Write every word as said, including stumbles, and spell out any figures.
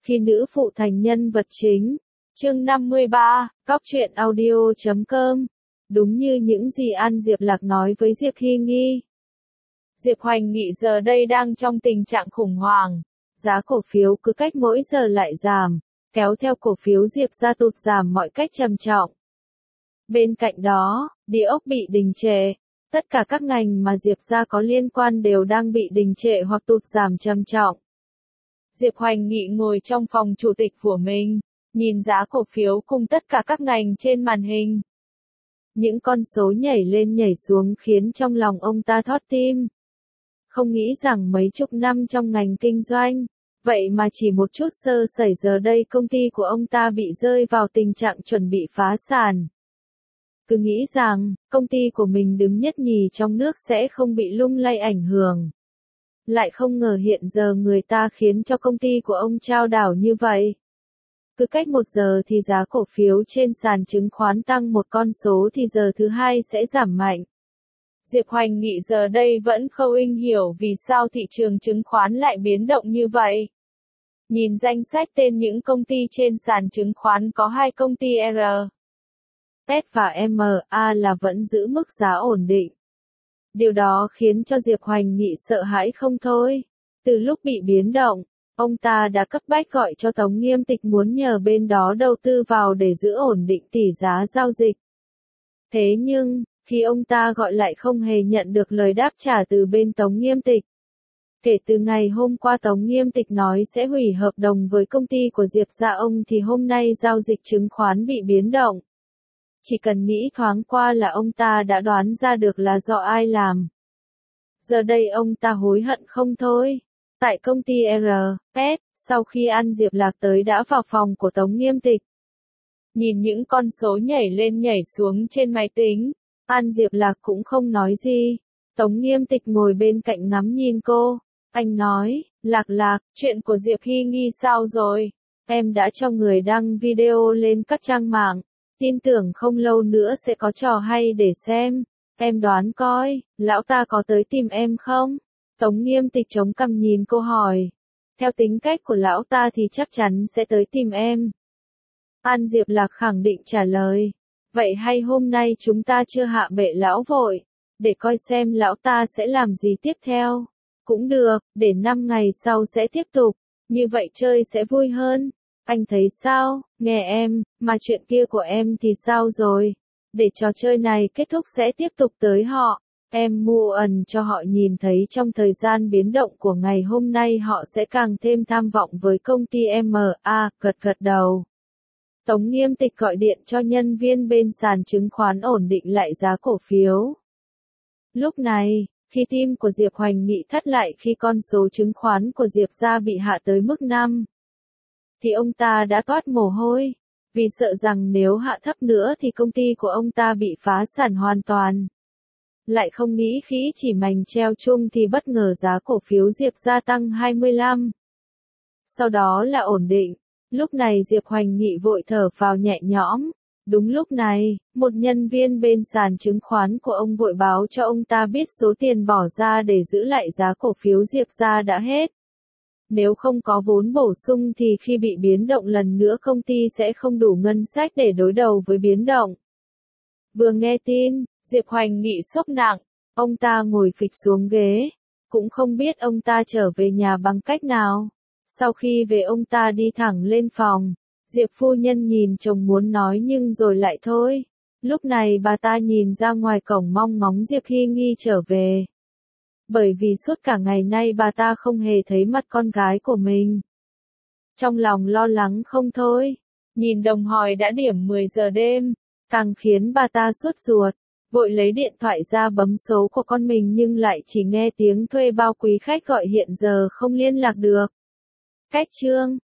Khi nữ phụ thành nhân vật chính. Chương năm mươi ba, Cóc truyện audio chấm com. Đúng như những gì An Diệp Lạc nói với Diệp Hy Nghi. Diệp Hoành Nghị giờ đây đang trong tình trạng khủng hoảng. Giá cổ phiếu cứ cách mỗi giờ lại giảm, kéo theo cổ phiếu Diệp gia tụt giảm mọi cách trầm trọng. Bên cạnh đó, địa ốc bị đình trệ. Tất cả các ngành mà Diệp gia có liên quan đều đang bị đình trệ hoặc tụt giảm trầm trọng. Diệp Hoành Nghị ngồi trong phòng chủ tịch của mình, nhìn giá cổ phiếu cùng tất cả các ngành trên màn hình. Những con số nhảy lên nhảy xuống khiến trong lòng ông ta thót tim. Không nghĩ rằng mấy chục năm trong ngành kinh doanh, vậy mà chỉ một chút sơ sẩy giờ đây công ty của ông ta bị rơi vào tình trạng chuẩn bị phá sản. Cứ nghĩ rằng, công ty của mình đứng nhất nhì trong nước sẽ không bị lung lay ảnh hưởng. Lại không ngờ hiện giờ người ta khiến cho công ty của ông trao đảo như vậy. Cứ cách một giờ thì giá cổ phiếu trên sàn chứng khoán tăng một con số thì giờ thứ hai sẽ giảm mạnh. Diệp Hoành Nghị giờ đây vẫn không hiểu vì sao thị trường chứng khoán lại biến động như vậy. Nhìn danh sách tên những công ty trên sàn chứng khoán có hai công ty R, S và M A là vẫn giữ mức giá ổn định. Điều đó khiến cho Diệp Hoành Nghị sợ hãi không thôi. Từ lúc bị biến động, ông ta đã cấp bách gọi cho Tống Nghiêm Tịch muốn nhờ bên đó đầu tư vào để giữ ổn định tỷ giá giao dịch. Thế nhưng, khi ông ta gọi lại không hề nhận được lời đáp trả từ bên Tống Nghiêm Tịch. Kể từ ngày hôm qua Tống Nghiêm Tịch nói sẽ hủy hợp đồng với công ty của Diệp gia ông thì hôm nay giao dịch chứng khoán bị biến động. Chỉ cần nghĩ thoáng qua là ông ta đã đoán ra được là do ai làm. Giờ đây ông ta hối hận không thôi. Tại công ty R, S, sau khi An Diệp Lạc tới đã vào phòng của Tống Nghiêm Tịch. Nhìn những con số nhảy lên nhảy xuống trên máy tính, An Diệp Lạc cũng không nói gì. Tống Nghiêm Tịch ngồi bên cạnh ngắm nhìn cô. Anh nói, Lạc Lạc, chuyện của Diệp Hy Nghi sao rồi? Em đã cho người đăng video lên các trang mạng. Tin tưởng không lâu nữa sẽ có trò hay để xem. Em đoán coi, lão ta có tới tìm em không? Tống Nghiêm Tịch chống cằm nhìn cô hỏi. Theo tính cách của lão ta thì chắc chắn sẽ tới tìm em. An Diệp Lạc khẳng định trả lời. Vậy hay hôm nay chúng ta chưa hạ bệ lão vội, để coi xem lão ta sẽ làm gì tiếp theo. Cũng được, để năm ngày sau sẽ tiếp tục, như vậy chơi sẽ vui hơn. Anh thấy sao, nghe em, mà chuyện kia của em thì sao rồi? Để trò chơi này kết thúc sẽ tiếp tục tới họ. Em mua ẩn cho họ nhìn thấy trong thời gian biến động của ngày hôm nay họ sẽ càng thêm tham vọng với công ty M A, gật gật đầu. Tống Nghiêm Tịch gọi điện cho nhân viên bên sàn chứng khoán ổn định lại giá cổ phiếu. Lúc này, khi tim của Diệp Hoành Nghị thắt lại khi con số chứng khoán của Diệp gia bị hạ tới mức năm, thì ông ta đã toát mồ hôi, vì sợ rằng nếu hạ thấp nữa thì công ty của ông ta bị phá sản hoàn toàn. Lại không nghĩ khi chỉ mành treo chung thì bất ngờ giá cổ phiếu Diệp gia tăng hai mươi lăm. Sau đó là ổn định, lúc này Diệp Hoành Nghị vội thở phào nhẹ nhõm. Đúng lúc này, một nhân viên bên sàn chứng khoán của ông vội báo cho ông ta biết số tiền bỏ ra để giữ lại giá cổ phiếu Diệp gia đã hết. Nếu không có vốn bổ sung thì khi bị biến động lần nữa công ty sẽ không đủ ngân sách để đối đầu với biến động. Vừa nghe tin, Diệp Hoành Nghị sốc nặng, ông ta ngồi phịch xuống ghế, cũng không biết ông ta trở về nhà bằng cách nào. Sau khi về ông ta đi thẳng lên phòng, Diệp phu nhân nhìn chồng muốn nói nhưng rồi lại thôi. Lúc này bà ta nhìn ra ngoài cổng mong ngóng Diệp Hy Nghi trở về. Bởi vì suốt cả ngày nay bà ta không hề thấy mặt con gái của mình. Trong lòng lo lắng không thôi, nhìn đồng hồ đã điểm mười giờ đêm, càng khiến bà ta sốt ruột, vội lấy điện thoại ra bấm số của con mình nhưng lại chỉ nghe tiếng thuê bao quý khách gọi hiện giờ không liên lạc được. Cách chương